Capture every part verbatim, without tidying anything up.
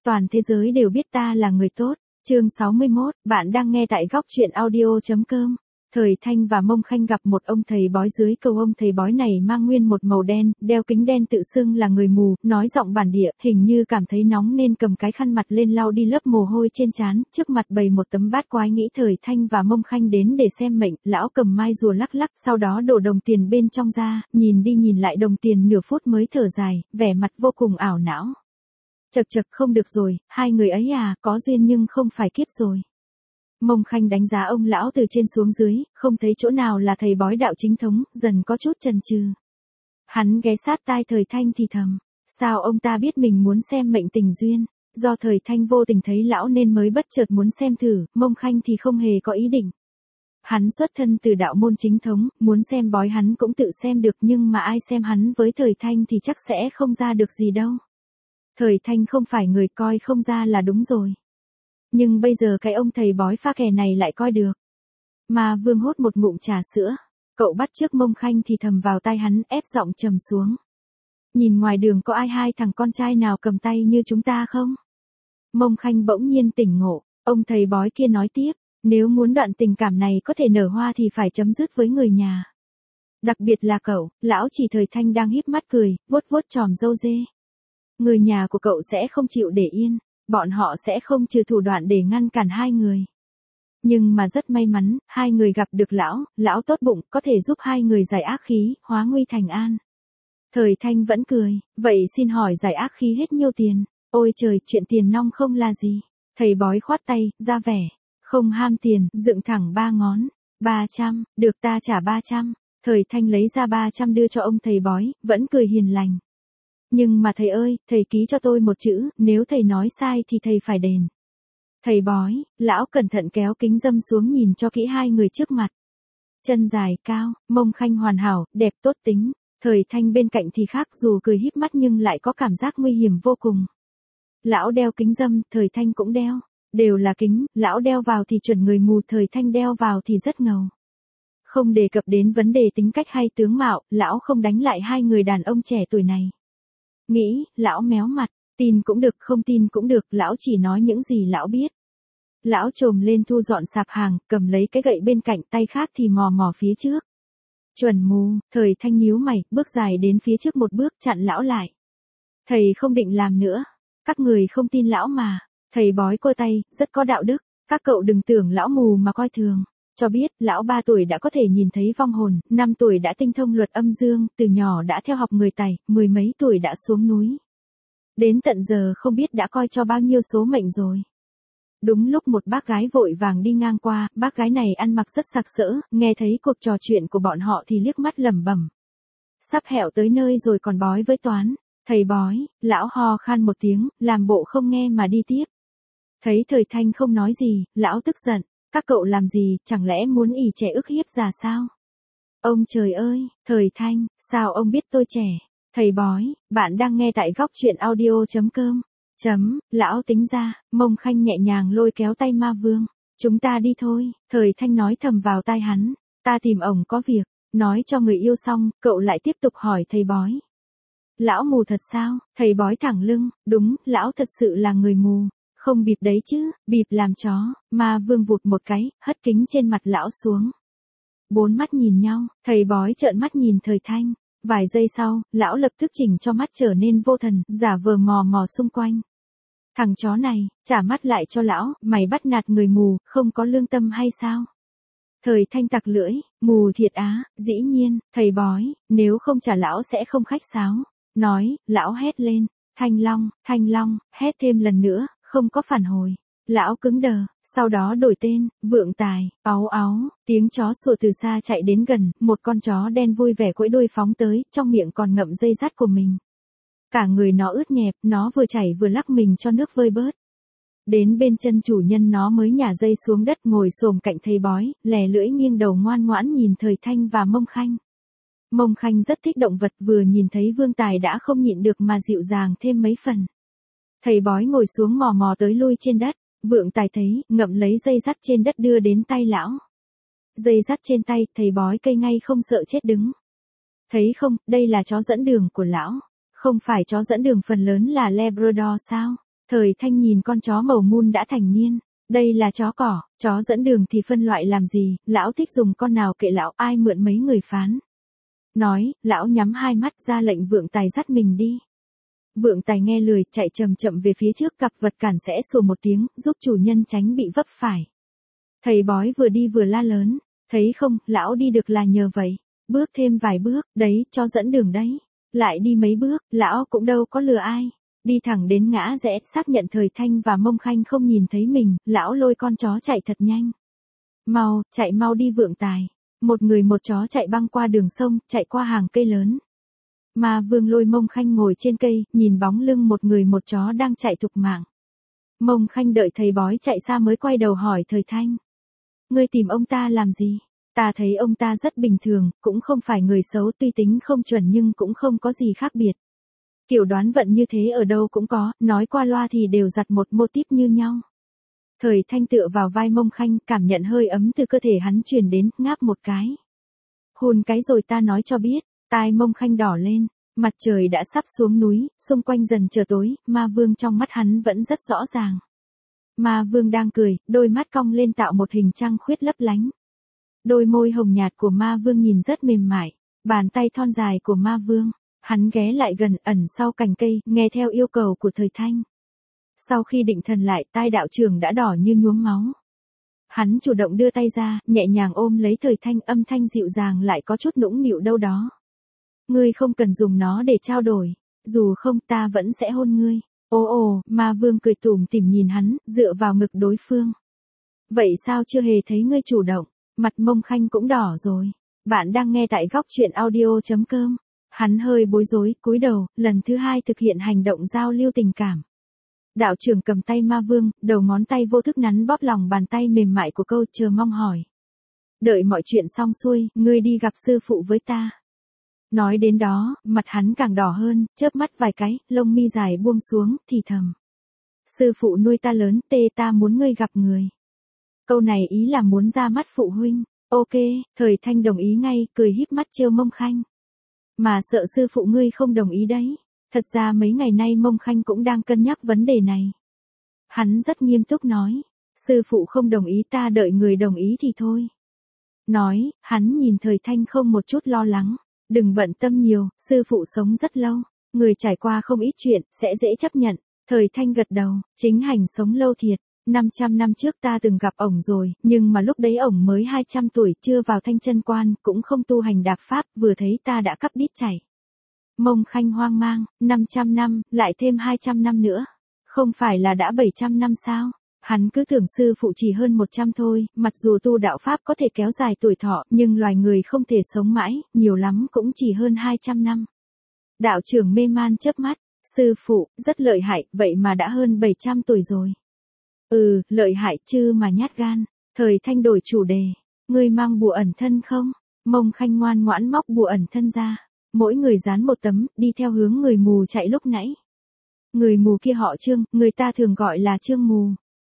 toàn thế giới đều biết ta là người tốt. Chương sáu mươi mốt, bạn đang nghe tại góc truyện audio chấm com. Thời Thanh và Mông Khanh gặp một ông thầy bói dưới cầu. Ông thầy bói này mang nguyên một màu đen, đeo kính đen, tự xưng là người mù, nói giọng bản địa, hình như cảm thấy nóng nên cầm cái khăn mặt lên lau đi lớp mồ hôi trên trán, trước mặt bày một tấm bát quái. Nghĩ Thời Thanh và Mông Khanh đến để xem mệnh, lão cầm mai rùa lắc lắc, sau đó đổ đồng tiền bên trong ra, nhìn đi nhìn lại đồng tiền nửa phút mới thở dài, vẻ mặt vô cùng ảo não. Chật chật, không được rồi, hai người ấy à, có duyên nhưng không phải kiếp rồi. Mông Khanh đánh giá ông lão từ trên xuống dưới, không thấy chỗ nào là thầy bói đạo chính thống, dần có chút chần chừ. Hắn ghé sát tai Thời Thanh thì thầm, sao ông ta biết mình muốn xem mệnh tình duyên? Do Thời Thanh vô tình thấy lão nên mới bất chợt muốn xem thử, Mông Khanh thì không hề có ý định. Hắn xuất thân từ đạo môn chính thống, muốn xem bói hắn cũng tự xem được, nhưng mà ai xem hắn với Thời Thanh thì chắc sẽ không ra được gì đâu. Thời Thanh không phải người coi không ra là đúng rồi. Nhưng bây giờ cái ông thầy bói pha kè này lại coi được. Mà Vương hốt một ngụm trà sữa, cậu bắt trước Mông Khanh thì thầm vào tai hắn, ép giọng trầm xuống. Nhìn ngoài đường có ai hai thằng con trai nào cầm tay như chúng ta không? Mông Khanh bỗng nhiên tỉnh ngộ, ông thầy bói kia nói tiếp, nếu muốn đoạn tình cảm này có thể nở hoa thì phải chấm dứt với người nhà. Đặc biệt là cậu. Lão chỉ Thời Thanh đang híp mắt cười, vuốt vuốt chòm râu dê. Người nhà của cậu sẽ không chịu để yên, bọn họ sẽ không trừ thủ đoạn để ngăn cản hai người. Nhưng mà rất may mắn, hai người gặp được lão, lão tốt bụng, có thể giúp hai người giải ác khí, hóa nguy thành an. Thời Thanh vẫn cười, vậy xin hỏi giải ác khí hết nhiêu tiền? Ôi trời, chuyện tiền nong không là gì. Thầy bói khoát tay, ra vẻ, không ham tiền, dựng thẳng ba ngón. Ba trăm, được ta trả ba trăm. Thời Thanh lấy ra ba trăm đưa cho ông thầy bói, vẫn cười hiền lành. Nhưng mà thầy ơi, thầy ký cho tôi một chữ, nếu thầy nói sai thì thầy phải đền. Thầy bói, lão cẩn thận kéo kính dâm xuống nhìn cho kỹ hai người trước mặt. Chân dài, cao, Mông Khanh hoàn hảo, đẹp tốt tính. Thời Thanh bên cạnh thì khác, dù cười híp mắt nhưng lại có cảm giác nguy hiểm vô cùng. Lão đeo kính dâm, Thời Thanh cũng đeo. Đều là kính, lão đeo vào thì chuẩn người mù, Thời Thanh đeo vào thì rất ngầu. Không đề cập đến vấn đề tính cách hay tướng mạo, lão không đánh lại hai người đàn ông trẻ tuổi này. Nghĩ, lão méo mặt, tin cũng được không tin cũng được, lão chỉ nói những gì lão biết. Lão trồm lên thu dọn sạp hàng, cầm lấy cái gậy bên cạnh, tay khác thì mò mò phía trước. Chuẩn mù. Thời Thanh nhíu mày, bước dài đến phía trước một bước, chặn lão lại. Thầy không định làm nữa. Các người không tin lão mà. Thầy bói cô tay, rất có đạo đức. Các cậu đừng tưởng lão mù mà coi thường. Cho biết, lão ba tuổi đã có thể nhìn thấy vong hồn, năm tuổi đã tinh thông luật âm dương, từ nhỏ đã theo học người Tày, mười mấy tuổi đã xuống núi. Đến tận giờ không biết đã coi cho bao nhiêu số mệnh rồi. Đúng lúc một bác gái vội vàng đi ngang qua, bác gái này ăn mặc rất sặc sỡ, nghe thấy cuộc trò chuyện của bọn họ thì liếc mắt lẩm bẩm. Sắp hẹo tới nơi rồi còn bói với toán. Thầy bói, lão ho khan một tiếng, làm bộ không nghe mà đi tiếp. Thấy Thời Thanh không nói gì, lão tức giận. Các cậu làm gì, chẳng lẽ muốn ỷ trẻ ức hiếp già sao? Ông trời ơi, Thời Thanh, sao ông biết tôi trẻ? Thầy bói, bạn đang nghe tại góc truyện audio chấm com. Chấm, lão tính ra, Mông Khanh nhẹ nhàng lôi kéo tay Ma Vương. Chúng ta đi thôi, Thời Thanh nói thầm vào tai hắn. Ta tìm ổng có việc, nói cho người yêu xong, cậu lại tiếp tục hỏi thầy bói. Lão mù thật sao? Thầy bói thẳng lưng, đúng, lão thật sự là người mù. Không bịp đấy chứ, bịp làm chó. Ma Vương vụt một cái, hất kính trên mặt lão xuống. Bốn mắt nhìn nhau, thầy bói trợn mắt nhìn Thời Thanh. Vài giây sau, lão lập tức chỉnh cho mắt trở nên vô thần, giả vờ mò mò xung quanh. Thằng chó này, trả mắt lại cho lão, mày bắt nạt người mù, không có lương tâm hay sao? Thời Thanh tặc lưỡi, mù thiệt á, dĩ nhiên, thầy bói, nếu không trả lão sẽ không khách sáo. Nói, lão hét lên, Thanh Long, Thanh Long, hét thêm lần nữa, không có phản hồi. Lão cứng đờ, sau đó đổi tên, Vượng Tài, áu áu, tiếng chó sủa từ xa chạy đến gần, một con chó đen vui vẻ quẫy đuôi phóng tới, trong miệng còn ngậm dây dắt của mình. Cả người nó ướt nhẹp, nó vừa chảy vừa lắc mình cho nước vơi bớt. Đến bên chân chủ nhân nó mới nhả dây xuống đất, ngồi xổm cạnh thầy bói, lè lưỡi nghiêng đầu ngoan ngoãn nhìn Thời Thanh và Mông Khanh. Mông Khanh rất thích động vật, vừa nhìn thấy Vương Tài đã không nhịn được mà dịu dàng thêm mấy phần. Thầy bói ngồi xuống mò mò tới lui trên đất. Vượng Tài thấy, ngậm lấy dây dắt trên đất đưa đến tay lão. Dây dắt trên tay, thầy bói cây ngay không sợ chết đứng. Thấy không, đây là chó dẫn đường của lão. Không phải chó dẫn đường phần lớn là Labrador sao? Thời Thanh nhìn con chó màu mun đã thành niên. Đây là chó cỏ, chó dẫn đường thì phân loại làm gì, lão thích dùng con nào kệ lão, ai mượn mấy người phán. Nói, lão nhắm hai mắt ra lệnh Vượng Tài dắt mình đi. Vượng Tài nghe lời, chạy chậm chậm về phía trước, cặp vật cản sẽ sủa một tiếng, giúp chủ nhân tránh bị vấp phải. Thầy bói vừa đi vừa la lớn, thấy không, lão đi được là nhờ vậy. Bước thêm vài bước, đấy, cho dẫn đường đấy. Lại đi mấy bước, lão cũng đâu có lừa ai. Đi thẳng đến ngã rẽ, xác nhận Thời Thanh và Mông Khanh không nhìn thấy mình, lão lôi con chó chạy thật nhanh. Mau, chạy mau đi Vượng Tài. Một người một chó chạy băng qua đường sông, chạy qua hàng cây lớn. Ma Vương lôi Mông Khanh ngồi trên cây, nhìn bóng lưng một người một chó đang chạy thục mạng. Mông Khanh đợi thầy bói chạy xa mới quay đầu hỏi Thời Thanh. Ngươi tìm ông ta làm gì? Ta thấy ông ta rất bình thường, cũng không phải người xấu, tuy tính không chuẩn nhưng cũng không có gì khác biệt. Kiểu đoán vận như thế ở đâu cũng có, nói qua loa thì đều giặt một mô típ như nhau. Thời Thanh tựa vào vai Mông Khanh, cảm nhận hơi ấm từ cơ thể hắn truyền đến, ngáp một cái. Hôn cái rồi ta nói cho biết, tai Mông Khanh đỏ lên, mặt trời đã sắp xuống núi, xung quanh dần trở tối, Ma Vương trong mắt hắn vẫn rất rõ ràng. Ma Vương đang cười, đôi mắt cong lên tạo một hình trăng khuyết lấp lánh. Đôi môi hồng nhạt của Ma Vương nhìn rất mềm mại, bàn tay thon dài của Ma Vương. Hắn ghé lại gần, ẩn sau cành cây, nghe theo yêu cầu của Thời Thanh. Sau khi định thần lại, tai đạo trưởng đã đỏ như nhuốm máu. Hắn chủ động đưa tay ra, nhẹ nhàng ôm lấy Thời Thanh, âm thanh dịu dàng lại có chút nũng nịu đâu đó. Ngươi không cần dùng nó để trao đổi, dù không ta vẫn sẽ hôn ngươi. Ồ ồ, Ma Vương cười tủm tỉm nhìn hắn, dựa vào ngực đối phương. Vậy sao chưa hề thấy ngươi chủ động? Mặt Mông Khanh cũng đỏ rồi. Bạn đang nghe tại góc truyện audio chấm com. Hắn hơi bối rối, cúi đầu, lần thứ hai thực hiện hành động giao lưu tình cảm. Đạo trưởng cầm tay Ma Vương, đầu ngón tay vô thức nắn bóp lòng bàn tay mềm mại của câu, chờ mong hỏi. Đợi mọi chuyện xong xuôi, ngươi đi gặp sư phụ với ta. Nói đến đó, mặt hắn càng đỏ hơn, chớp mắt vài cái, lông mi dài buông xuống, thì thầm. Sư phụ nuôi ta lớn, tê ta muốn ngươi gặp người. Câu này ý là muốn ra mắt phụ huynh. Ok, Thời Thanh đồng ý ngay, cười híp mắt trêu Mông Khanh. Mà sợ sư phụ ngươi không đồng ý đấy. Thật ra mấy ngày nay Mông Khanh cũng đang cân nhắc vấn đề này. Hắn rất nghiêm túc nói. Sư phụ không đồng ý, ta đợi người đồng ý thì thôi. Nói, hắn nhìn Thời Thanh không một chút lo lắng. Đừng bận tâm nhiều, sư phụ sống rất lâu. Người trải qua không ít chuyện, sẽ dễ chấp nhận. Thời Thanh gật đầu, chính hành sống lâu thiệt. năm trăm năm trước ta từng gặp ổng rồi, nhưng mà lúc đấy ổng mới hai trăm tuổi, chưa vào thanh chân quan, cũng không tu hành đạp pháp, vừa thấy ta đã cắp đít chảy. Mông Khanh hoang mang, năm trăm năm, lại thêm hai trăm năm nữa. Không phải là đã bảy trăm năm sao? Hắn cứ tưởng sư phụ chỉ hơn một trăm thôi, mặc dù tu đạo pháp có thể kéo dài tuổi thọ, nhưng loài người không thể sống mãi, nhiều lắm cũng chỉ hơn hai trăm năm. Đạo trưởng mê man chớp mắt, sư phụ, rất lợi hại, vậy mà đã hơn bảy trăm tuổi rồi. Ừ, lợi hại chứ mà nhát gan. Thời Thanh đổi chủ đề. Ngươi mang bùa ẩn thân không? Mông Khanh ngoan ngoãn móc bùa ẩn thân ra. Mỗi người dán một tấm, đi theo hướng người mù chạy lúc nãy. Người mù kia họ Trương, người ta thường gọi là Trương mù.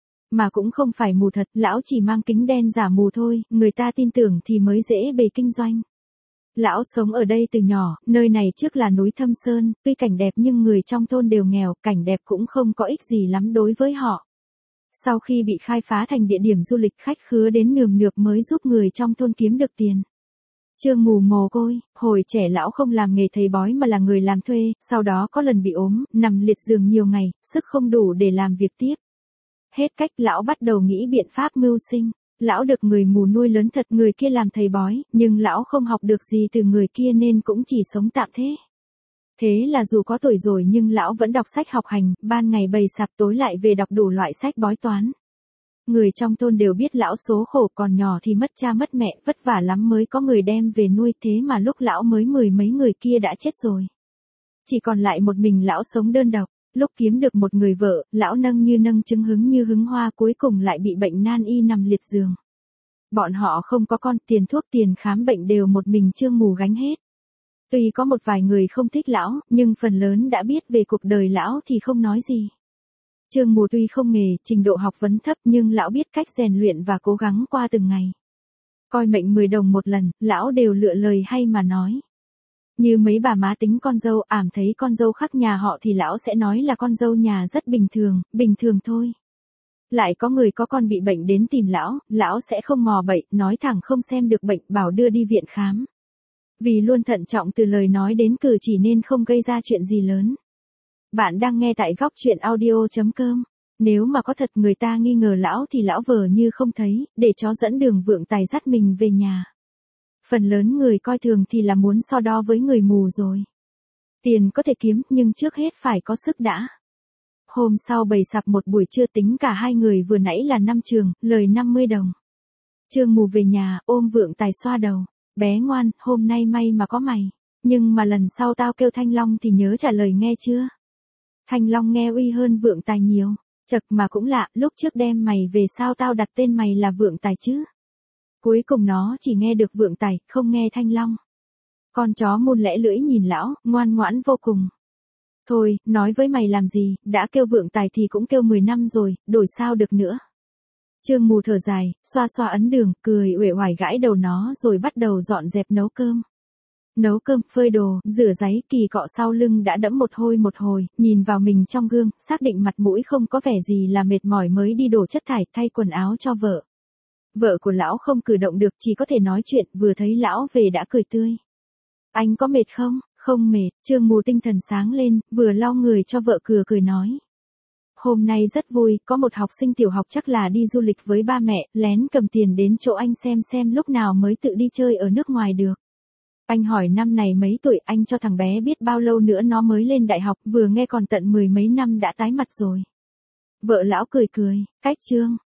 Mà cũng không phải mù thật, lão chỉ mang kính đen giả mù thôi, người ta tin tưởng thì mới dễ bề kinh doanh. Lão sống ở đây từ nhỏ, nơi này trước là núi Thâm Sơn, tuy cảnh đẹp nhưng người trong thôn đều nghèo, cảnh đẹp cũng không có ích gì lắm đối với họ. Sau khi bị khai phá thành địa điểm du lịch, khách khứa đến nườm nượp mới giúp người trong thôn kiếm được tiền. Trương mù mồ côi, hồi trẻ lão không làm nghề thầy bói mà là người làm thuê, sau đó có lần bị ốm, nằm liệt giường nhiều ngày, sức không đủ để làm việc tiếp. Hết cách, lão bắt đầu nghĩ biện pháp mưu sinh. Lão được người mù nuôi lớn thật, người kia làm thầy bói, nhưng lão không học được gì từ người kia nên cũng chỉ sống tạm thế. Thế là dù có tuổi rồi nhưng lão vẫn đọc sách học hành, ban ngày bày sạp tối lại về đọc đủ loại sách bói toán. Người trong thôn đều biết lão số khổ, còn nhỏ thì mất cha mất mẹ, vất vả lắm mới có người đem về nuôi, thế mà lúc lão mới mười mấy người kia đã chết rồi. Chỉ còn lại một mình lão sống đơn độc, lúc kiếm được một người vợ, lão nâng như nâng trứng hứng như hứng hoa, cuối cùng lại bị bệnh nan y nằm liệt giường. Bọn họ không có con, tiền thuốc tiền khám bệnh đều một mình Trương mù gánh hết. Tuy có một vài người không thích lão, nhưng phần lớn đã biết về cuộc đời lão thì không nói gì. Trương mù tuy không nghề, trình độ học vấn thấp nhưng lão biết cách rèn luyện và cố gắng qua từng ngày. Coi mệnh mười đồng một lần, lão đều lựa lời hay mà nói. Như mấy bà má tính con dâu ảm thấy con dâu khác nhà họ thì lão sẽ nói là con dâu nhà rất bình thường, bình thường thôi. Lại có người có con bị bệnh đến tìm lão, lão sẽ không mò bậy, nói thẳng không xem được bệnh bảo đưa đi viện khám. Vì luôn thận trọng từ lời nói đến cử chỉ nên không gây ra chuyện gì lớn. Bạn đang nghe tại góc chuyện audio chấm com. Nếu mà có thật người ta nghi ngờ lão thì lão vờ như không thấy, để chó dẫn đường Vượng Tài dắt mình về nhà. Phần lớn người coi thường thì là muốn so đo với người mù rồi. Tiền có thể kiếm nhưng trước hết phải có sức đã. Hôm sau bày sạp một buổi trưa tính cả hai người vừa nãy là năm trường, lời năm mươi đồng. Trương Mù về nhà, ôm Vượng Tài xoa đầu. Bé ngoan, hôm nay may mà có mày. Nhưng mà lần sau tao kêu Thanh Long thì nhớ trả lời nghe chưa? Thanh Long nghe uy hơn Vượng Tài nhiều. Chật mà cũng lạ, lúc trước đem mày về sao tao đặt tên mày là Vượng Tài chứ? Cuối cùng nó chỉ nghe được Vượng Tài, không nghe Thanh Long. Con chó môn lẽ lưỡi nhìn lão, ngoan ngoãn vô cùng. Thôi, nói với mày làm gì, đã kêu Vượng Tài thì cũng kêu mười năm rồi, đổi sao được nữa. Trương Mù thở dài, xoa xoa ấn đường, cười uể oải gãi đầu nó rồi bắt đầu dọn dẹp nấu cơm. Nấu cơm, phơi đồ, rửa giấy, kỳ cọ sau lưng đã đẫm một hôi một hồi, nhìn vào mình trong gương, xác định mặt mũi không có vẻ gì là mệt mỏi mới đi đổ chất thải thay quần áo cho vợ. Vợ của lão không cử động được, chỉ có thể nói chuyện, vừa thấy lão về đã cười tươi. Anh có mệt không? Không mệt. Trương Mù tinh thần sáng lên, vừa lau người cho vợ cười cười nói. Hôm nay rất vui, có một học sinh tiểu học chắc là đi du lịch với ba mẹ, lén cầm tiền đến chỗ anh xem xem lúc nào mới tự đi chơi ở nước ngoài được. Anh hỏi năm này mấy tuổi, anh cho thằng bé biết bao lâu nữa nó mới lên đại học, vừa nghe còn tận mười mấy năm đã tái mặt rồi. Vợ lão cười cười, cách Trương,